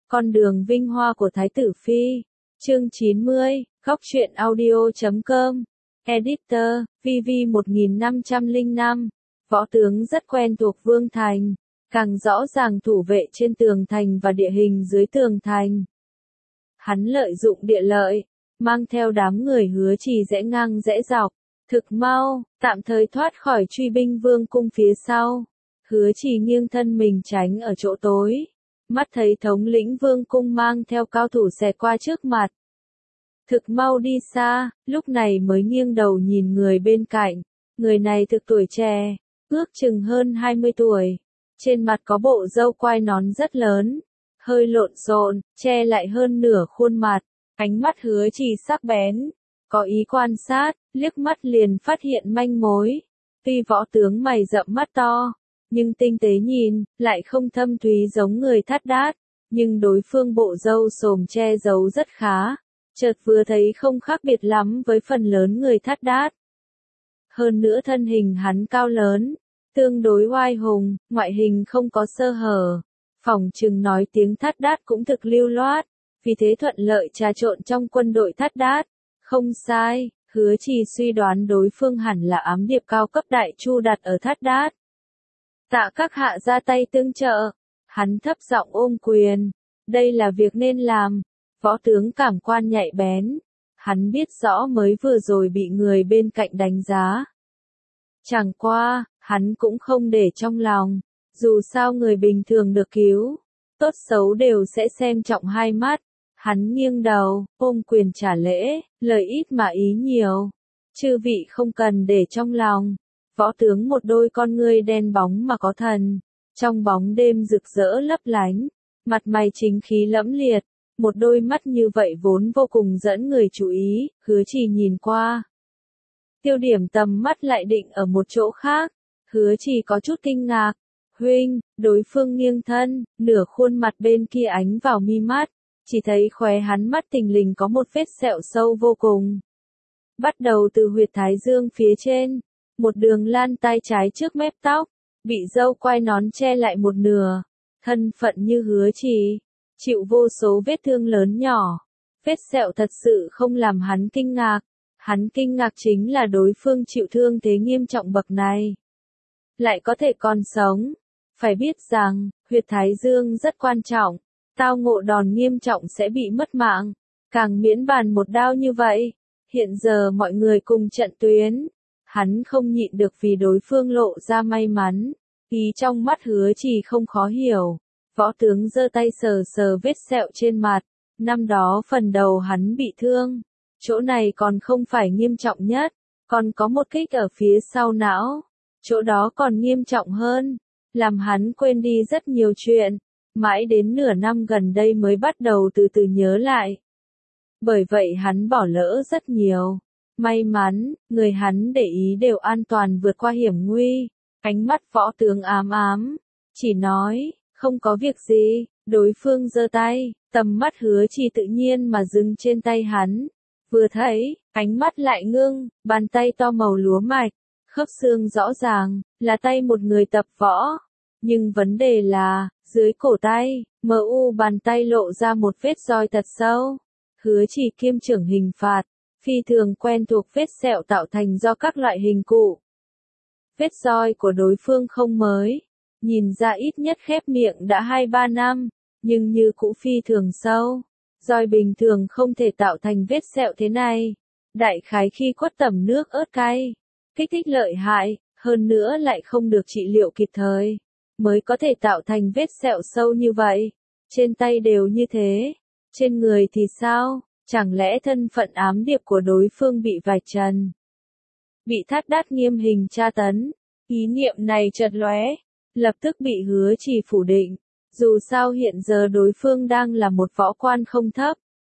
Con đường vinh hoa của Thái tử Phi. Chương 90, Góc truyện audio.com. Editor, VV1505. Võ tướng rất quen thuộc Vương Thành, càng rõ ràng thủ vệ trên tường thành và địa hình dưới tường thành. Hắn lợi dụng địa lợi, mang theo đám người Hứa Trì rẽ ngang rẽ dọc, thực mau, tạm thời thoát khỏi truy binh vương cung phía sau. Hứa Trì nghiêng thân mình tránh ở chỗ tối, mắt thấy thống lĩnh vương cung mang theo cao thủ xẹt qua trước mặt. Thực mau đi xa, lúc này mới nghiêng đầu nhìn người bên cạnh. Người này thực tuổi trẻ, ước chừng hơn 20 tuổi. Trên mặt có bộ râu quai nón rất lớn, hơi lộn xộn, che lại hơn nửa khuôn mặt. Ánh mắt Hứa Trì sắc bén, có ý quan sát, liếc mắt liền phát hiện manh mối. Tuy võ tướng mày rậm mắt to, nhưng tinh tế nhìn, lại không thâm thúy giống người Thát Đát. Nhưng đối phương bộ râu xồm che giấu rất khá. Chợt vừa thấy không khác biệt lắm với phần lớn người Thát Đát. Hơn nữa thân hình hắn cao lớn, tương đối oai hùng, ngoại hình không có sơ hở. Phỏng chừng nói tiếng Thát Đát cũng thực lưu loát, vì thế thuận lợi trà trộn trong quân đội Thát Đát. Không sai, Hứa Trì suy đoán đối phương hẳn là ám điệp cao cấp đại chu đặt ở Thát Đát. Tạ các hạ ra tay tương trợ, hắn thấp giọng ôm quyền, đây là việc nên làm. Võ tướng cảm quan nhạy bén, hắn biết rõ mới vừa rồi bị người bên cạnh đánh giá. Chẳng qua, hắn cũng không để trong lòng, dù sao người bình thường được cứu, tốt xấu đều sẽ xem trọng hai mắt. Hắn nghiêng đầu, ôm quyền trả lễ, lời ít mà ý nhiều. Chư vị không cần để trong lòng. Võ tướng một đôi con ngươi đen bóng mà có thần, trong bóng đêm rực rỡ lấp lánh, mặt mày chính khí lẫm liệt. Một đôi mắt như vậy vốn vô cùng dẫn người chú ý, Hứa Trì nhìn qua. Tiêu điểm tầm mắt lại định ở một chỗ khác, Hứa Trì có chút kinh ngạc. Huynh, đối phương nghiêng thân, nửa khuôn mặt bên kia ánh vào mi mắt, chỉ thấy khóe hắn mắt thình lình có một vết sẹo sâu vô cùng. Bắt đầu từ huyệt thái dương phía trên, một đường lan tay trái trước mép tóc, bị râu quai nón che lại một nửa, thân phận như Hứa Trì. Chịu vô số vết thương lớn nhỏ, vết sẹo thật sự không làm hắn kinh ngạc. Hắn kinh ngạc chính là đối phương chịu thương thế nghiêm trọng bậc này, lại có thể còn sống. Phải biết rằng, huyệt thái dương rất quan trọng, tao ngộ đòn nghiêm trọng sẽ bị mất mạng, càng miễn bàn một đao như vậy. Hiện giờ mọi người cùng trận tuyến, hắn không nhịn được vì đối phương lộ ra may mắn, ý trong mắt Hứa Trì không khó hiểu. Võ tướng giơ tay sờ sờ vết sẹo trên mặt, năm đó phần đầu hắn bị thương, chỗ này còn không phải nghiêm trọng nhất, còn có một kích ở phía sau não, chỗ đó còn nghiêm trọng hơn, làm hắn quên đi rất nhiều chuyện, mãi đến nửa năm gần đây mới bắt đầu từ từ nhớ lại. Bởi vậy hắn bỏ lỡ rất nhiều. May mắn, người hắn để ý đều an toàn vượt qua hiểm nguy. Ánh mắt võ tướng ám ám, chỉ nói, không có việc gì. Đối phương giơ tay, tầm mắt Hứa Trì tự nhiên mà dừng trên tay hắn. Vừa thấy, ánh mắt lại ngưng, bàn tay to màu lúa mạch, khớp xương rõ ràng, là tay một người tập võ. Nhưng vấn đề là, dưới cổ tay, bàn tay lộ ra một vết roi thật sâu. Hứa Trì kiêm trưởng hình phạt, phi thường quen thuộc vết sẹo tạo thành do các loại hình cụ. Vết roi của đối phương không mới, nhìn ra ít nhất khép miệng đã 2-3 năm, nhưng như cũ phi thường sâu. Roi bình thường không thể tạo thành vết sẹo thế này. Đại khái khi quất tẩm nước ớt cay, kích thích lợi hại, hơn nữa lại không được trị liệu kịp thời, mới có thể tạo thành vết sẹo sâu như vậy. Trên tay đều như thế, trên người thì sao? Chẳng lẽ thân phận ám điệp của đối phương bị vạch trần? Bị Thát Đát nghiêm hình tra tấn, ý niệm này chợt lóe, lập tức bị Hứa Trì phủ định. Dù sao hiện giờ đối phương đang là một võ quan không thấp.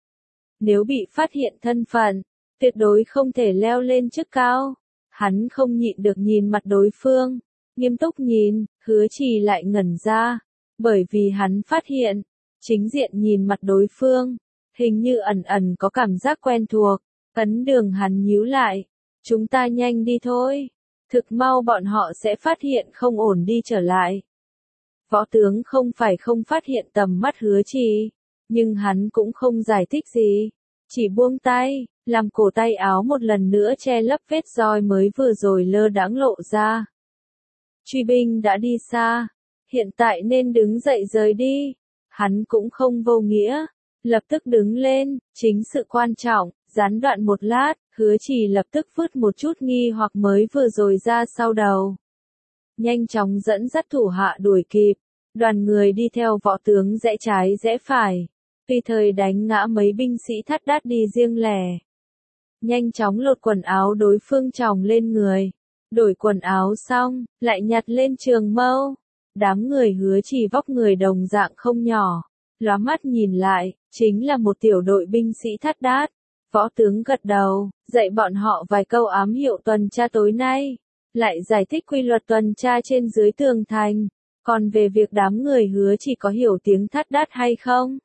Nếu bị phát hiện thân phận, tuyệt đối không thể leo lên chức cao. Hắn không nhịn được nhìn mặt đối phương, nghiêm túc nhìn, Hứa Trì lại ngẩn ra, bởi vì hắn phát hiện, chính diện nhìn mặt đối phương, hình như ẩn ẩn có cảm giác quen thuộc. Ấn Đường hắn nhíu lại, chúng ta nhanh đi thôi, thực mau bọn họ sẽ phát hiện không ổn đi trở lại. Võ tướng không phải không phát hiện tầm mắt Hứa Trì, nhưng hắn cũng không giải thích gì, chỉ buông tay, làm cổ tay áo một lần nữa che lấp vết roi mới vừa rồi lơ đãng lộ ra. Truy binh đã đi xa, hiện tại nên đứng dậy rời đi. Hắn cũng không vô nghĩa, lập tức đứng lên, chính sự quan trọng, gián đoạn một lát, Hứa Trì lập tức vứt một chút nghi hoặc mới vừa rồi ra sau đầu. Nhanh chóng dẫn dắt thủ hạ đuổi kịp, đoàn người đi theo võ tướng rẽ trái rẽ phải, tùy thời đánh ngã mấy binh sĩ Thát Đát đi riêng lẻ. Nhanh chóng lột quần áo đối phương tròng lên người, đổi quần áo xong, lại nhặt lên trường mâu. Đám người Hứa Trì vóc người đồng dạng không nhỏ, lóa mắt nhìn lại, chính là một tiểu đội binh sĩ Thát Đát. Võ tướng gật đầu, dạy bọn họ vài câu ám hiệu tuần tra tối nay, lại giải thích quy luật tuần tra trên dưới tường thành. Còn về việc đám người Hứa Trì có hiểu tiếng Thát Đát hay không,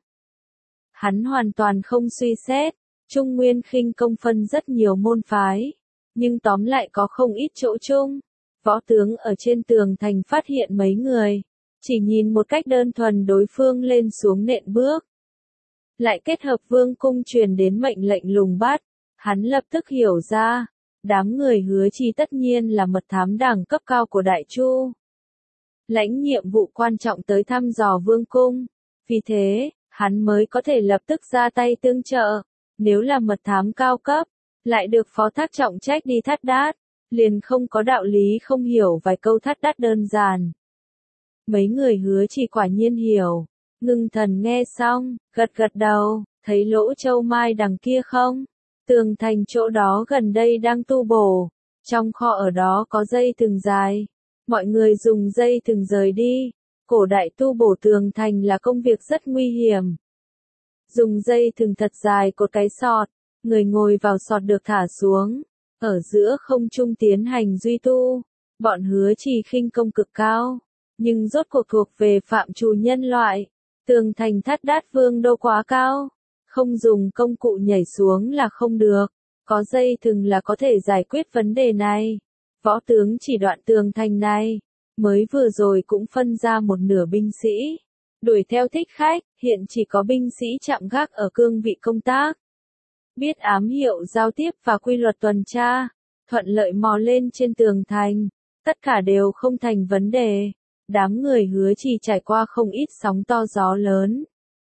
hắn hoàn toàn không suy xét. Trung Nguyên khinh công phân rất nhiều môn phái, nhưng tóm lại có không ít chỗ chung. Võ tướng ở trên tường thành phát hiện mấy người, chỉ nhìn một cách đơn thuần đối phương lên xuống nện bước, lại kết hợp vương cung truyền đến mệnh lệnh lùng bắt, hắn lập tức hiểu ra, đám người Hứa Trì tất nhiên là mật thám đẳng cấp cao của Đại Chu, lãnh nhiệm vụ quan trọng tới thăm dò vương cung, vì thế, hắn mới có thể lập tức ra tay tương trợ. Nếu là mật thám cao cấp, lại được phó thác trọng trách đi Thát Đát, liền không có đạo lý không hiểu vài câu Thát Đát đơn giản. Mấy người Hứa Trì quả nhiên hiểu, ngưng thần nghe xong, gật gật đầu, thấy lỗ châu mai đằng kia không? Tường thành chỗ đó gần đây đang tu bổ, trong kho ở đó có dây thừng dài, mọi người dùng dây thừng rời đi. Cổ đại tu bổ tường thành là công việc rất nguy hiểm. Dùng dây thừng thật dài cột cái sọt, người ngồi vào sọt được thả xuống, ở giữa không trung tiến hành duy tu. Bọn Hứa Trì khinh công cực cao, nhưng rốt cuộc thuộc về phạm trù nhân loại. Tường thành Thát Đát vương đô quá cao, không dùng công cụ nhảy xuống là không được, có dây thừng là có thể giải quyết vấn đề này. Võ tướng chỉ đoạn tường thành này, mới vừa rồi cũng phân ra một nửa binh sĩ, đuổi theo thích khách, hiện chỉ có binh sĩ chạm gác ở cương vị công tác. Biết ám hiệu giao tiếp và quy luật tuần tra, thuận lợi mò lên trên tường thành, tất cả đều không thành vấn đề. Đám người Hứa Trì trải qua không ít sóng to gió lớn.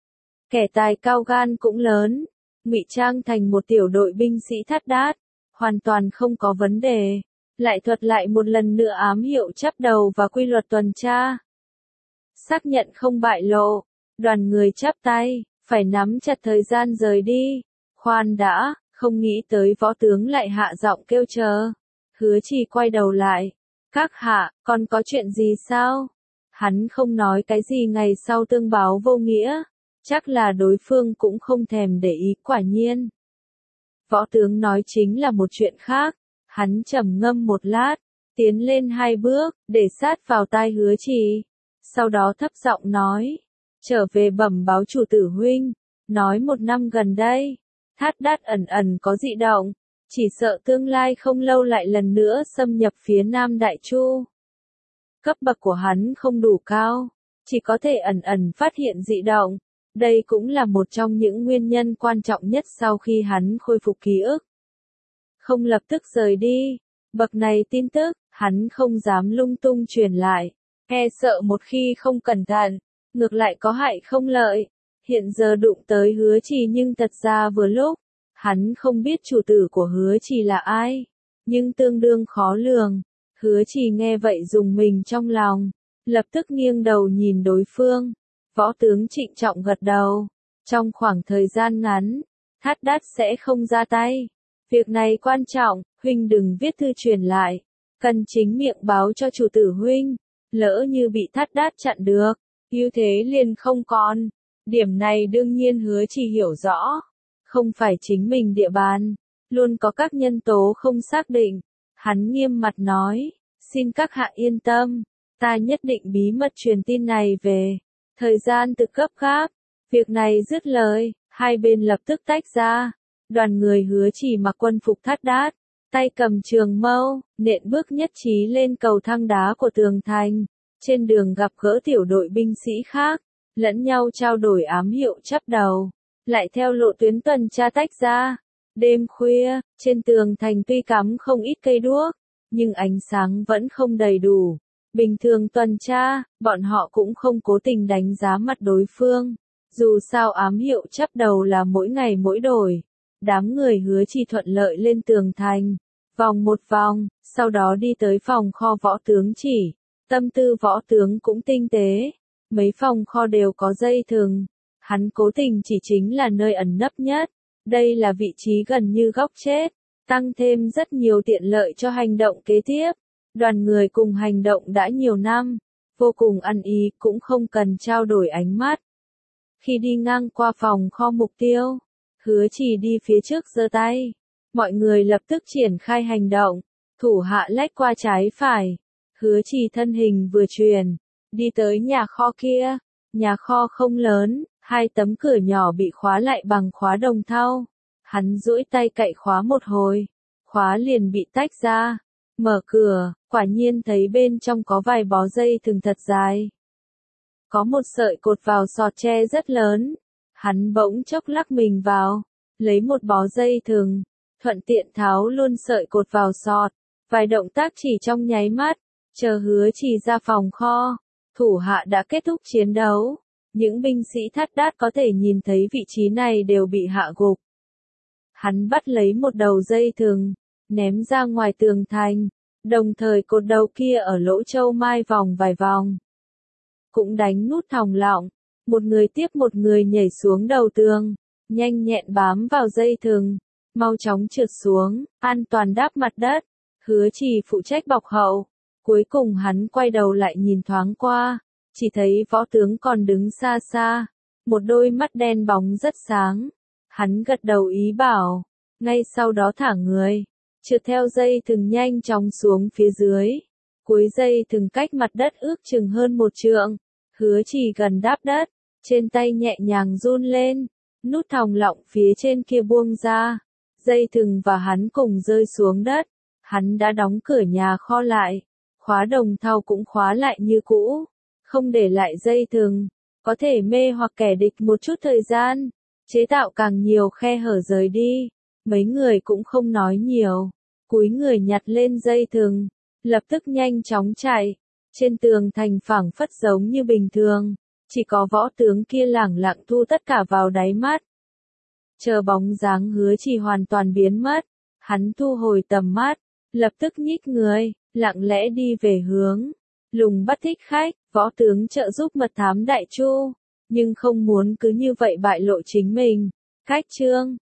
Kẻ tài cao gan cũng lớn, ngụy trang thành một tiểu đội binh sĩ Thát Đát, hoàn toàn không có vấn đề. Lại thuật lại một lần nữa ám hiệu chắp đầu và quy luật tuần tra. Xác nhận không bại lộ, đoàn người chắp tay, phải nắm chặt thời gian rời đi. Khoan đã, không nghĩ tới võ tướng lại hạ giọng kêu chờ. Hứa Trì quay đầu lại. Các hạ, còn có chuyện gì sao? Hắn không nói cái gì ngày sau tương báo vô nghĩa. Chắc là đối phương cũng không thèm để ý quả nhiên. Võ tướng nói chính là một chuyện khác. Hắn trầm ngâm một lát, tiến lên 2 bước, để sát vào tai Hứa Trì. Sau đó thấp giọng nói, trở về bẩm báo chủ tử huynh, nói 1 năm gần đây, Thát Đát ẩn ẩn có dị động, chỉ sợ tương lai không lâu lại lần nữa xâm nhập phía Nam Đại Chu. Cấp bậc của hắn không đủ cao, chỉ có thể ẩn ẩn phát hiện dị động, đây cũng là một trong những nguyên nhân quan trọng nhất sau khi hắn khôi phục ký ức. Không lập tức rời đi, bậc này tin tức, hắn không dám lung tung truyền lại, e sợ một khi không cẩn thận, ngược lại có hại không lợi. Hiện giờ đụng tới Hứa Trì nhưng thật ra vừa lúc, hắn không biết chủ tử của Hứa Trì là ai, nhưng tương đương khó lường. Hứa Trì nghe vậy dùng mình trong lòng, lập tức nghiêng đầu nhìn đối phương. Võ tướng trịnh trọng gật đầu, trong khoảng thời gian ngắn, Thát Đát sẽ không ra tay. Việc này quan trọng, huynh đừng viết thư truyền lại, cần chính miệng báo cho chủ tử huynh, lỡ như bị Thát Đát chặn được, ưu thế liền không còn. Điểm này đương nhiên Hứa Trì hiểu rõ, không phải chính mình địa bàn, luôn có các nhân tố không xác định. Hắn nghiêm mặt nói, xin các hạ yên tâm, ta nhất định bí mật truyền tin này về, thời gian thực gấp gáp. Việc này dứt lời, hai bên lập tức tách ra. Đoàn người Hứa Trì mặc quân phục Thát Đát, tay cầm trường mâu, nện bước nhất trí lên cầu thang đá của tường thành. Trên đường gặp gỡ tiểu đội binh sĩ khác, lẫn nhau trao đổi ám hiệu chắp đầu, lại theo lộ tuyến tuần tra tách ra. Đêm khuya, trên tường thành tuy cắm không ít cây đuốc, nhưng ánh sáng vẫn không đầy đủ. Bình thường tuần tra, bọn họ cũng không cố tình đánh giá mặt đối phương. Dù sao ám hiệu chắp đầu là mỗi ngày mỗi đổi. Đám người Hứa Trì thuận lợi lên tường thành, vòng một vòng, sau đó đi tới phòng kho võ tướng Chỉ. Tâm tư võ tướng cũng tinh tế. Mấy phòng kho đều có dây thừng. Hắn cố tình chỉ chính là nơi ẩn nấp nhất. Đây là vị trí gần như góc chết, tăng thêm rất nhiều tiện lợi cho hành động kế tiếp. Đoàn người cùng hành động đã nhiều năm, vô cùng ăn ý cũng không cần trao đổi ánh mắt. Khi đi ngang qua phòng kho mục tiêu, Hứa Trì đi phía trước giơ tay. Mọi người lập tức triển khai hành động, thủ hạ lách qua trái phải. Hứa Trì thân hình vừa chuyển, đi tới nhà kho kia. Nhà kho không lớn, 2 tấm cửa nhỏ bị khóa lại bằng khóa đồng thau. Hắn duỗi tay cạy khóa một hồi, khóa liền bị tách ra. Mở cửa, quả nhiên thấy bên trong có vài bó dây thừng thật dài. Có một sợi cột vào sọt tre rất lớn. Hắn bỗng chốc lắc mình vào, lấy một bó dây thừng, thuận tiện tháo luôn sợi cột vào sọt. Vài động tác chỉ trong nháy mắt, chờ Hứa Trì ra phòng kho, thủ hạ đã kết thúc chiến đấu. Những binh sĩ thắt đát có thể nhìn thấy vị trí này đều bị hạ gục. Hắn bắt lấy một đầu dây thừng, ném ra ngoài tường thành, đồng thời cột đầu kia ở lỗ châu mai vòng vài vòng. Cũng đánh nút thòng lọng, một người tiếp một người nhảy xuống đầu tường, nhanh nhẹn bám vào dây thừng, mau chóng trượt xuống, an toàn đáp mặt đất. Hứa Trì phụ trách bọc hậu, cuối cùng hắn quay đầu lại nhìn thoáng qua, chỉ thấy võ tướng còn đứng xa xa, một đôi mắt đen bóng rất sáng. Hắn gật đầu ý bảo, ngay sau đó thả người, trượt theo dây thừng nhanh chóng xuống phía dưới. Cuối dây thừng cách mặt đất ước chừng hơn 1 trượng. Hứa Trì gần đáp đất, trên tay nhẹ nhàng run lên, nút thòng lọng phía trên kia buông ra, dây thừng và hắn cùng rơi xuống đất. Hắn đã đóng cửa nhà kho lại, khóa đồng thau cũng khóa lại như cũ, không để lại dây thừng, có thể mê hoặc kẻ địch một chút thời gian, chế tạo càng nhiều khe hở rời đi. Mấy người cũng không nói nhiều, cúi người nhặt lên dây thừng, lập tức nhanh chóng chạy. Trên tường thành phẳng phất giống như bình thường, chỉ có võ tướng kia lẳng lặng thu tất cả vào đáy mắt. Chờ bóng dáng Hứa Trì hoàn toàn biến mất, hắn thu hồi tầm mắt, lập tức nhích người, lặng lẽ đi về hướng Lùng Bắt Thích Khách. Võ tướng trợ giúp mật thám Đại Chu, nhưng không muốn cứ như vậy bại lộ chính mình. Khách chương